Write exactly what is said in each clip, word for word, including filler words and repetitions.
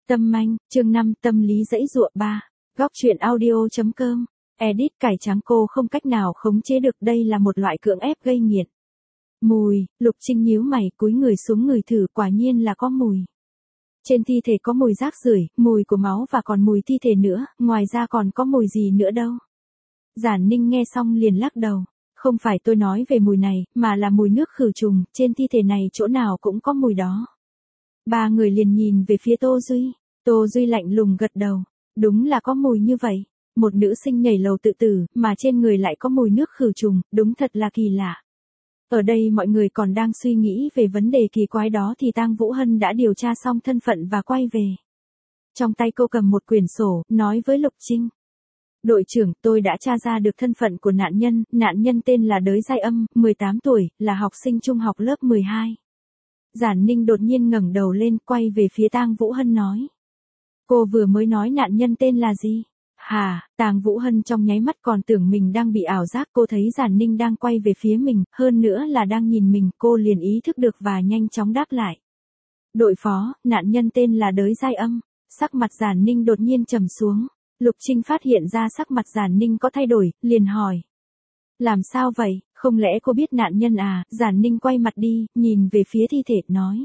Tâm Anh, chương năm, tâm lý dãy dụa ba. Góc truyện audio.com. Edit cải trắng cô không cách nào khống chế được, đây là một loại cưỡng ép gây nghiện. Mùi, Lục Trinh nhíu mày cúi người xuống ngửi thử, quả nhiên là có mùi. Trên thi thể có mùi rác rưởi, mùi của máu và còn mùi thi thể nữa, ngoài ra còn có mùi gì nữa đâu. Giản Ninh nghe xong liền lắc đầu. Không phải tôi nói về mùi này, mà là mùi nước khử trùng, trên thi thể này chỗ nào cũng có mùi đó. Ba người liền nhìn về phía Tô Duy. Tô Duy lạnh lùng gật đầu. Đúng là có mùi như vậy. Một nữ sinh nhảy lầu tự tử, mà trên người lại có mùi nước khử trùng, đúng thật là kỳ lạ. Ở đây mọi người còn đang suy nghĩ về vấn đề kỳ quái đó thì Tang Vũ Hân đã điều tra xong thân phận và quay về. Trong tay cô cầm một quyển sổ, nói với Lục Trinh. Đội trưởng, tôi đã tra ra được thân phận của nạn nhân, nạn nhân tên là Đới Giai Âm, mười tám tuổi, là học sinh trung học lớp mười hai. Giản Ninh đột nhiên ngẩng đầu lên, quay về phía Tang Vũ Hân nói. Cô vừa mới nói nạn nhân tên là gì? Hà, Tang Vũ Hân trong nháy mắt còn tưởng mình đang bị ảo giác, cô thấy Giản Ninh đang quay về phía mình, hơn nữa là đang nhìn mình, cô liền ý thức được và nhanh chóng đáp lại. Đội phó, nạn nhân tên là Đới Giai Âm. Sắc mặt Giản Ninh đột nhiên trầm xuống. Lục Trinh phát hiện ra sắc mặt Giản Ninh có thay đổi, liền hỏi. Làm sao vậy, không lẽ cô biết nạn nhân à? Giản Ninh quay mặt đi, nhìn về phía thi thể, nói.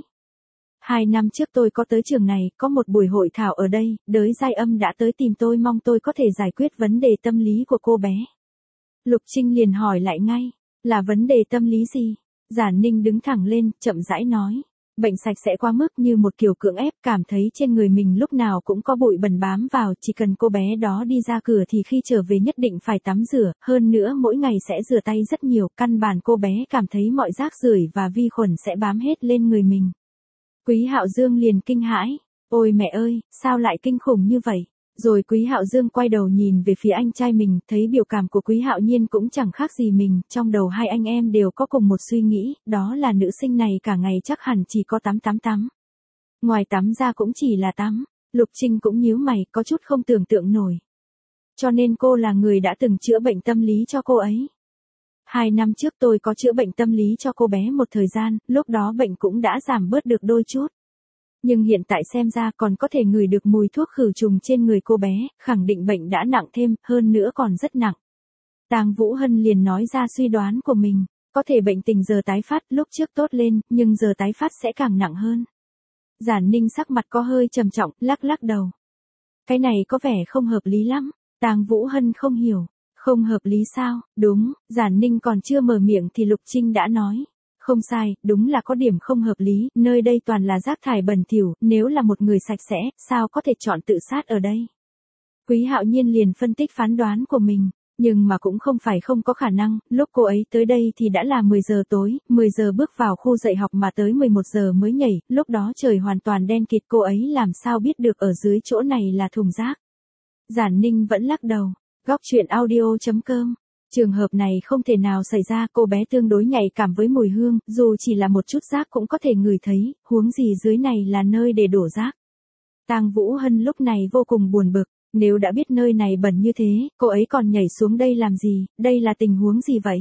Hai năm trước tôi có tới trường này, có một buổi hội thảo ở đây, Đới Giai Âm đã tới tìm tôi mong tôi có thể giải quyết vấn đề tâm lý của cô bé. Lục Trinh liền hỏi lại ngay, là vấn đề tâm lý gì? Giản Ninh đứng thẳng lên, chậm rãi nói. Bệnh sạch sẽ quá mức, như một kiểu cưỡng ép, cảm thấy trên người mình lúc nào cũng có bụi bẩn bám vào, chỉ cần cô bé đó đi ra cửa thì khi trở về nhất định phải tắm rửa, hơn nữa mỗi ngày sẽ rửa tay rất nhiều, căn bản cô bé cảm thấy mọi rác rưởi và vi khuẩn sẽ bám hết lên người mình. Quý Hạo Dương liền kinh hãi, ôi mẹ ơi, sao lại kinh khủng như vậy? Rồi Quý Hạo Dương quay đầu nhìn về phía anh trai mình, thấy biểu cảm của Quý Hạo Nhiên cũng chẳng khác gì mình, trong đầu hai anh em đều có cùng một suy nghĩ, đó là nữ sinh này cả ngày chắc hẳn chỉ có tắm tắm tắm. Ngoài tắm ra cũng chỉ là tắm. Lục Trinh cũng nhíu mày, có chút không tưởng tượng nổi. Cho nên cô là người đã từng chữa bệnh tâm lý cho cô ấy. Hai năm trước tôi có chữa bệnh tâm lý cho cô bé một thời gian, lúc đó bệnh cũng đã giảm bớt được đôi chút. Nhưng hiện tại xem ra còn có thể ngửi được mùi thuốc khử trùng trên người cô bé, khẳng định bệnh đã nặng thêm, hơn nữa còn rất nặng. Tang Vũ Hân liền nói ra suy đoán của mình, có thể bệnh tình giờ tái phát, lúc trước tốt lên, nhưng giờ tái phát sẽ càng nặng hơn. Giản Ninh sắc mặt có hơi trầm trọng, lắc lắc đầu. Cái này có vẻ không hợp lý lắm. Tang Vũ Hân không hiểu, không hợp lý sao? Đúng, Giản Ninh còn chưa mở miệng thì Lục Trinh đã nói. Không sai, đúng là có điểm không hợp lý, nơi đây toàn là rác thải bẩn thỉu, nếu là một người sạch sẽ, sao có thể chọn tự sát ở đây? Quý Hạo Nhiên liền phân tích phán đoán của mình, nhưng mà cũng không phải không có khả năng, lúc cô ấy tới đây thì đã là mười giờ tối, mười giờ bước vào khu dạy học mà tới mười một giờ mới nhảy, lúc đó trời hoàn toàn đen kịt, cô ấy làm sao biết được ở dưới chỗ này là thùng rác? Giản Ninh vẫn lắc đầu. Góc truyện audio.com. Trường hợp này không thể nào xảy ra, cô bé tương đối nhạy cảm với mùi hương, dù chỉ là một chút rác cũng có thể ngửi thấy, huống gì dưới này là nơi để đổ rác. Tang Vũ Hân lúc này vô cùng buồn bực, nếu đã biết nơi này bẩn như thế, cô ấy còn nhảy xuống đây làm gì, đây là tình huống gì vậy?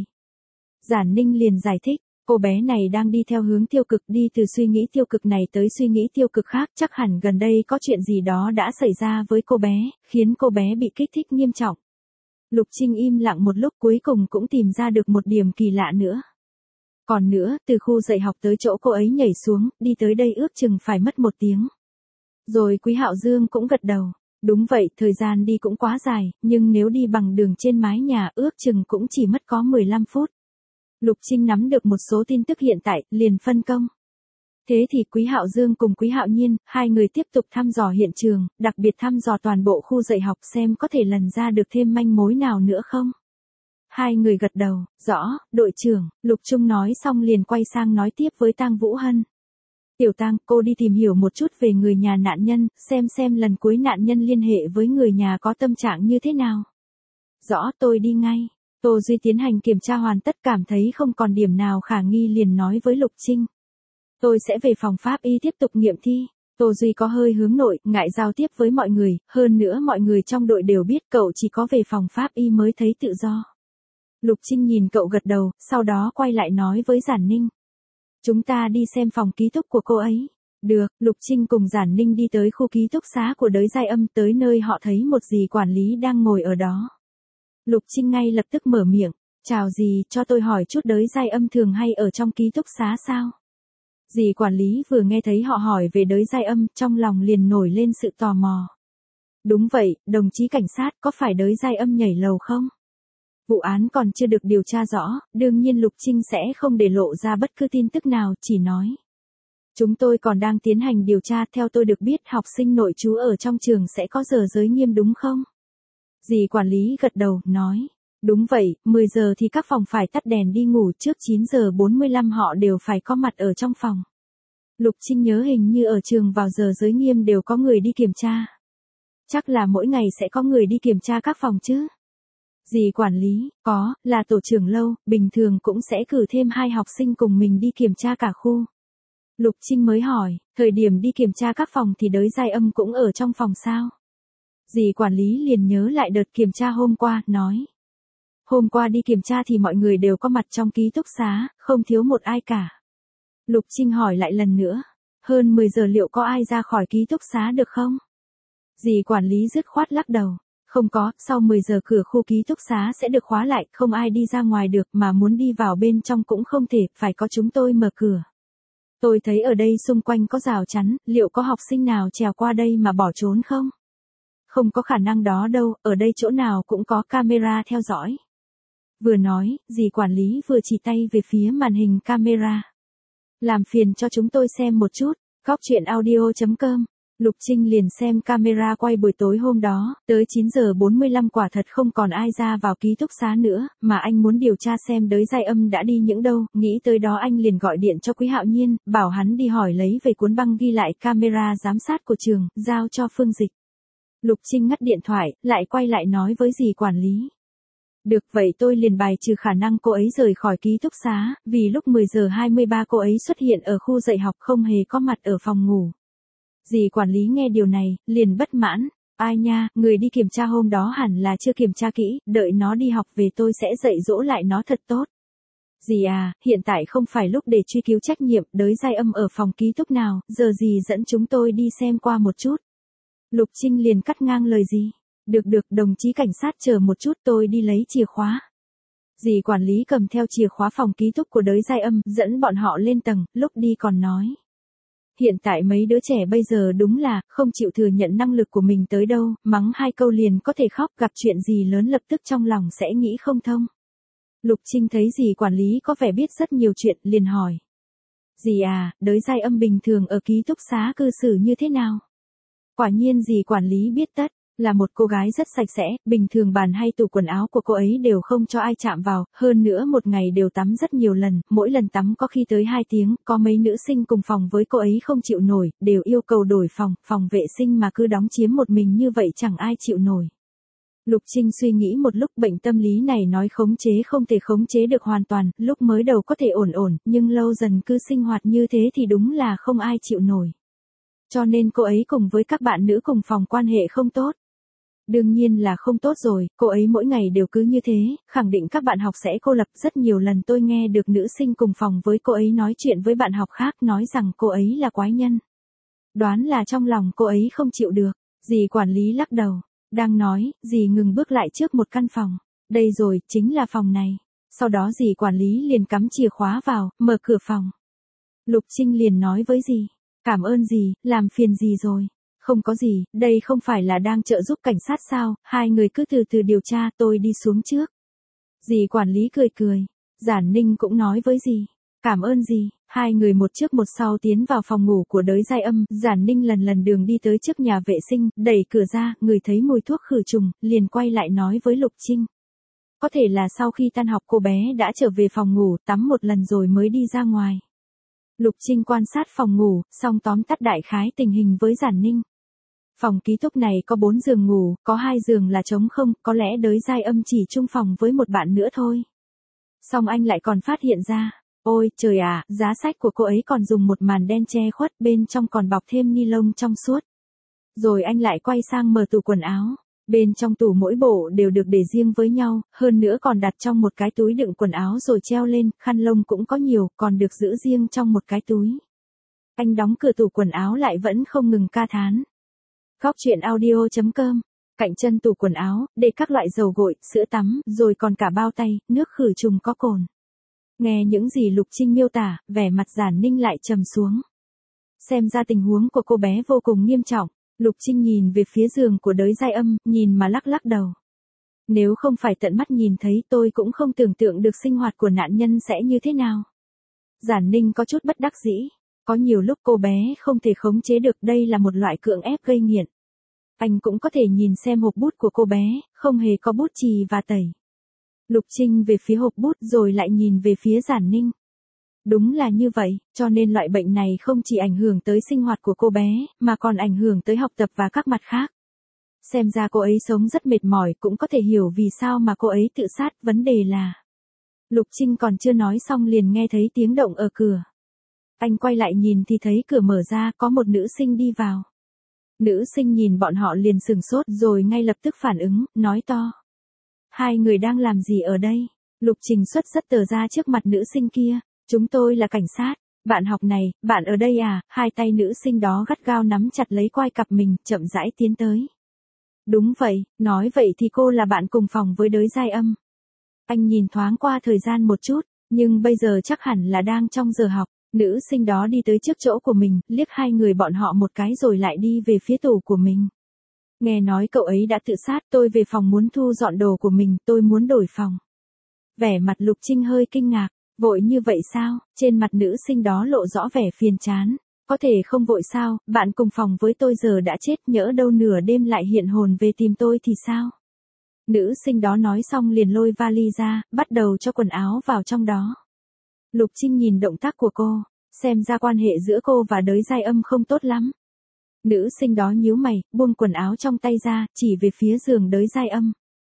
Giản Ninh liền giải thích, cô bé này đang đi theo hướng tiêu cực, đi từ suy nghĩ tiêu cực này tới suy nghĩ tiêu cực khác, chắc hẳn gần đây có chuyện gì đó đã xảy ra với cô bé, khiến cô bé bị kích thích nghiêm trọng. Lục Trinh im lặng một lúc cuối cùng cũng tìm ra được một điểm kỳ lạ nữa. Còn nữa, từ khu dạy học tới chỗ cô ấy nhảy xuống, đi tới đây ước chừng phải mất một tiếng. Rồi Quý Hạo Dương cũng gật đầu. Đúng vậy, thời gian đi cũng quá dài, nhưng nếu đi bằng đường trên mái nhà ước chừng cũng chỉ mất có mười lăm phút. Lục Trinh nắm được một số tin tức hiện tại, liền phân công. Thế thì Quý Hạo Dương cùng Quý Hạo Nhiên, hai người tiếp tục thăm dò hiện trường, đặc biệt thăm dò toàn bộ khu dạy học xem có thể lần ra được thêm manh mối nào nữa không. Hai người gật đầu, rõ, đội trưởng, Lục Trung nói xong liền quay sang nói tiếp với Tang Vũ Hân. Tiểu Tang, cô đi tìm hiểu một chút về người nhà nạn nhân, xem xem lần cuối nạn nhân liên hệ với người nhà có tâm trạng như thế nào. Rõ, tôi đi ngay. Tô Duy tiến hành kiểm tra hoàn tất, cảm thấy không còn điểm nào khả nghi liền nói với Lục Trinh. Tôi sẽ về phòng pháp y tiếp tục nghiệm thi. Tô Duy có hơi hướng nội, ngại giao tiếp với mọi người, hơn nữa mọi người trong đội đều biết cậu chỉ có về phòng pháp y mới thấy tự do. Lục Trinh nhìn cậu gật đầu, sau đó quay lại nói với Giản Ninh. Chúng ta đi xem phòng ký túc của cô ấy. Được, Lục Trinh cùng Giản Ninh đi tới khu ký túc xá của Đới Giai Âm, tới nơi họ thấy một dì quản lý đang ngồi ở đó. Lục Trinh ngay lập tức mở miệng, chào dì, cho tôi hỏi chút Đới Giai Âm thường hay ở trong ký túc xá sao? Dì quản lý vừa nghe thấy họ hỏi về Đới Giai Âm, trong lòng liền nổi lên sự tò mò. Đúng vậy, đồng chí cảnh sát, có phải Đới Giai Âm nhảy lầu không? Vụ án còn chưa được điều tra rõ, đương nhiên Lục Trinh sẽ không để lộ ra bất cứ tin tức nào, chỉ nói. Chúng tôi còn đang tiến hành điều tra, theo tôi được biết học sinh nội trú ở trong trường sẽ có giờ giới nghiêm đúng không? Dì quản lý gật đầu, nói. Đúng vậy, mười giờ thì các phòng phải tắt đèn đi ngủ, trước chín giờ bốn mươi lăm họ đều phải có mặt ở trong phòng. Lục Trinh nhớ hình như ở trường vào giờ giới nghiêm đều có người đi kiểm tra. Chắc là mỗi ngày sẽ có người đi kiểm tra các phòng chứ? Dì quản lý, có, là tổ trưởng lâu, bình thường cũng sẽ cử thêm hai học sinh cùng mình đi kiểm tra cả khu. Lục Trinh mới hỏi, thời điểm đi kiểm tra các phòng thì Đới Giai Âm cũng ở trong phòng sao? Dì quản lý liền nhớ lại đợt kiểm tra hôm qua, nói. Hôm qua đi kiểm tra thì mọi người đều có mặt trong ký túc xá, không thiếu một ai cả. Lục Trinh hỏi lại lần nữa, hơn mười giờ liệu có ai ra khỏi ký túc xá được không? Dì quản lý dứt khoát lắc đầu. Không có, sau mười giờ cửa khu ký túc xá sẽ được khóa lại, không ai đi ra ngoài được, mà muốn đi vào bên trong cũng không thể, phải có chúng tôi mở cửa. Tôi thấy ở đây xung quanh có rào chắn, liệu có học sinh nào trèo qua đây mà bỏ trốn không? Không có khả năng đó đâu, ở đây chỗ nào cũng có camera theo dõi. Vừa nói, dì quản lý vừa chỉ tay về phía màn hình camera. Làm phiền cho chúng tôi xem một chút, góc truyện audio chấm com. Lục Trinh liền xem camera quay buổi tối hôm đó, tới chín giờ bốn mươi lăm quả thật không còn ai ra vào ký túc xá nữa, mà anh muốn điều tra xem Đới Giai Âm đã đi những đâu, nghĩ tới đó anh liền gọi điện cho Quý Hạo Nhiên, bảo hắn đi hỏi lấy về cuốn băng ghi lại camera giám sát của trường, giao cho Phương Dịch. Lục Trinh ngắt điện thoại, lại quay lại nói với dì quản lý. Được vậy tôi liền bài trừ khả năng cô ấy rời khỏi ký túc xá, vì lúc mười giờ hai mươi ba cô ấy xuất hiện ở khu dạy học không hề có mặt ở phòng ngủ. Dì quản lý nghe điều này, liền bất mãn, ai nha, người đi kiểm tra hôm đó hẳn là chưa kiểm tra kỹ, đợi nó đi học về tôi sẽ dạy dỗ lại nó thật tốt. Dì à, hiện tại không phải lúc để truy cứu trách nhiệm, Đới Giai Âm ở phòng ký túc nào, giờ dì dẫn chúng tôi đi xem qua một chút. Lục Trinh liền cắt ngang lời dì, được được đồng chí cảnh sát chờ một chút tôi đi lấy chìa khóa. Dì quản lý cầm theo chìa khóa phòng ký túc của Đới Giai Âm, dẫn bọn họ lên tầng, lúc đi còn nói. Hiện tại mấy đứa trẻ bây giờ đúng là, không chịu thừa nhận năng lực của mình tới đâu, mắng hai câu liền có thể khóc, gặp chuyện gì lớn lập tức trong lòng sẽ nghĩ không thông. Lục Trinh thấy dì quản lý có vẻ biết rất nhiều chuyện, liền hỏi. Dì à, Đới Giai Âm bình thường ở ký túc xá cư xử như thế nào? Quả nhiên dì quản lý biết tất, là một cô gái rất sạch sẽ, bình thường bàn hay tủ quần áo của cô ấy đều không cho ai chạm vào, hơn nữa một ngày đều tắm rất nhiều lần, mỗi lần tắm có khi tới hai tiếng, có mấy nữ sinh cùng phòng với cô ấy không chịu nổi, đều yêu cầu đổi phòng, phòng vệ sinh mà cứ đóng chiếm một mình như vậy chẳng ai chịu nổi. Lục Trinh suy nghĩ một lúc, bệnh tâm lý này nói khống chế không thể khống chế được hoàn toàn, lúc mới đầu có thể ổn ổn, nhưng lâu dần cứ sinh hoạt như thế thì đúng là không ai chịu nổi. Cho nên cô ấy cùng với các bạn nữ cùng phòng quan hệ không tốt. Đương nhiên là không tốt rồi, cô ấy mỗi ngày đều cứ như thế, khẳng định các bạn học sẽ cô lập. Rất nhiều lần tôi nghe được nữ sinh cùng phòng với cô ấy nói chuyện với bạn học khác, nói rằng cô ấy là quái nhân. Đoán là trong lòng cô ấy không chịu được. Dì quản lý lắc đầu, đang nói, dì ngừng bước lại trước một căn phòng. Đây rồi, chính là phòng này. Sau đó dì quản lý liền cắm chìa khóa vào, mở cửa phòng. Lục Trinh liền nói với dì, cảm ơn dì, làm phiền dì rồi. Không có gì, đây không phải là đang trợ giúp cảnh sát sao, hai người cứ từ từ điều tra, tôi đi xuống trước. Dì quản lý cười cười, Giản Ninh cũng nói với dì, cảm ơn dì, hai người một trước một sau tiến vào phòng ngủ của Đới Giai Âm, Giản Ninh lần lần đường đi tới trước nhà vệ sinh, đẩy cửa ra, người thấy mùi thuốc khử trùng, liền quay lại nói với Lục Trinh. Có thể là sau khi tan học cô bé đã trở về phòng ngủ, tắm một lần rồi mới đi ra ngoài. Lục Trinh quan sát phòng ngủ, xong tóm tắt đại khái tình hình với Giản Ninh. Phòng ký túc này có bốn giường ngủ, có hai giường là trống không, có lẽ Đới Giai Âm chỉ chung phòng với một bạn nữa thôi. Xong anh lại còn phát hiện ra, ôi trời à, giá sách của cô ấy còn dùng một màn đen che khuất, bên trong còn bọc thêm ni lông trong suốt. Rồi anh lại quay sang mở tủ quần áo, bên trong tủ mỗi bộ đều được để riêng với nhau, hơn nữa còn đặt trong một cái túi đựng quần áo rồi treo lên, khăn lông cũng có nhiều, còn được giữ riêng trong một cái túi. Anh đóng cửa tủ quần áo lại vẫn không ngừng ca thán. Góc truyện audio chấm com. Cạnh chân tủ quần áo, để các loại dầu gội, sữa tắm, rồi còn cả bao tay, nước khử trùng có cồn. Nghe những gì Lục Trinh miêu tả, vẻ mặt Giản Ninh lại trầm xuống. Xem ra tình huống của cô bé vô cùng nghiêm trọng. Lục Trinh nhìn về phía giường của Đới Giai Âm, nhìn mà lắc lắc đầu. Nếu không phải tận mắt nhìn thấy tôi cũng không tưởng tượng được sinh hoạt của nạn nhân sẽ như thế nào. Giản Ninh có chút bất đắc dĩ. Có nhiều lúc cô bé không thể khống chế được, đây là một loại cưỡng ép gây nghiện. Anh cũng có thể nhìn xem hộp bút của cô bé, không hề có bút chì và tẩy. Lục Trinh về phía hộp bút rồi lại nhìn về phía Giản Ninh. Đúng là như vậy, cho nên loại bệnh này không chỉ ảnh hưởng tới sinh hoạt của cô bé, mà còn ảnh hưởng tới học tập và các mặt khác. Xem ra cô ấy sống rất mệt mỏi, cũng có thể hiểu vì sao mà cô ấy tự sát, vấn đề là... Lục Trinh còn chưa nói xong liền nghe thấy tiếng động ở cửa. Anh quay lại nhìn thì thấy cửa mở ra, có một nữ sinh đi vào. Nữ sinh nhìn bọn họ liền sừng sốt rồi ngay lập tức phản ứng, nói to. Hai người đang làm gì ở đây? Lục Trình xuất rất tờ ra trước mặt nữ sinh kia. Chúng tôi là cảnh sát. Bạn học này, bạn ở đây à? Hai tay nữ sinh đó gắt gao nắm chặt lấy quai cặp mình, chậm rãi tiến tới. Đúng vậy, nói vậy thì cô là bạn cùng phòng với Đới Giai Âm. Anh nhìn thoáng qua thời gian một chút, nhưng bây giờ chắc hẳn là đang trong giờ học. Nữ sinh đó đi tới trước chỗ của mình, liếc hai người bọn họ một cái rồi lại đi về phía tủ của mình. Nghe nói cậu ấy đã tự sát, tôi về phòng muốn thu dọn đồ của mình, tôi muốn đổi phòng. Vẻ mặt Lục Trinh hơi kinh ngạc, vội như vậy sao? Trên mặt nữ sinh đó lộ rõ vẻ phiền chán. Có thể không vội sao, bạn cùng phòng với tôi giờ đã chết, nhỡ đâu nửa đêm lại hiện hồn về tìm tôi thì sao? Nữ sinh đó nói xong liền lôi vali ra, bắt đầu cho quần áo vào trong đó. Lục Trinh nhìn động tác của cô, xem ra quan hệ giữa cô và Đới Giai Âm không tốt lắm. Nữ sinh đó nhíu mày, buông quần áo trong tay ra, chỉ về phía giường Đới Giai Âm.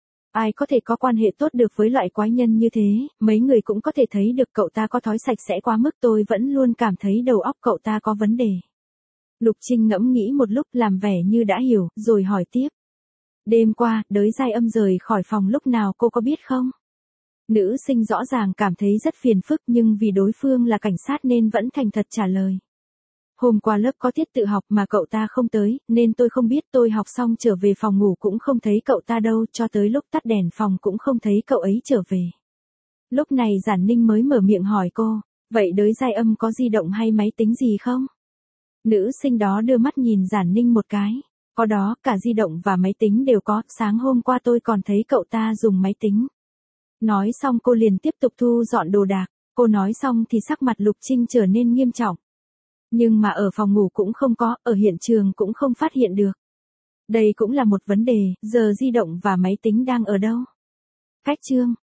Ai có thể có quan hệ tốt được với loại quái nhân như thế, mấy người cũng có thể thấy được cậu ta có thói sạch sẽ quá mức, tôi vẫn luôn cảm thấy đầu óc cậu ta có vấn đề. Lục Trinh ngẫm nghĩ một lúc làm vẻ như đã hiểu, rồi hỏi tiếp. Đêm qua, Đới Giai Âm rời khỏi phòng lúc nào cô có biết không? Nữ sinh rõ ràng cảm thấy rất phiền phức nhưng vì đối phương là cảnh sát nên vẫn thành thật trả lời. Hôm qua lớp có tiết tự học mà cậu ta không tới, nên tôi không biết, tôi học xong trở về phòng ngủ cũng không thấy cậu ta đâu, cho tới lúc tắt đèn phòng cũng không thấy cậu ấy trở về. Lúc này Giản Ninh mới mở miệng hỏi cô, vậy Đới Giai Âm có di động hay máy tính gì không? Nữ sinh đó đưa mắt nhìn Giản Ninh một cái, có đó, cả di động và máy tính đều có, sáng hôm qua tôi còn thấy cậu ta dùng máy tính. Nói xong cô liền tiếp tục thu dọn đồ đạc, cô nói xong thì sắc mặt Lục Trinh trở nên nghiêm trọng. Nhưng mà ở phòng ngủ cũng không có, ở hiện trường cũng không phát hiện được. Đây cũng là một vấn đề, giờ di động và máy tính đang ở đâu? Cách chương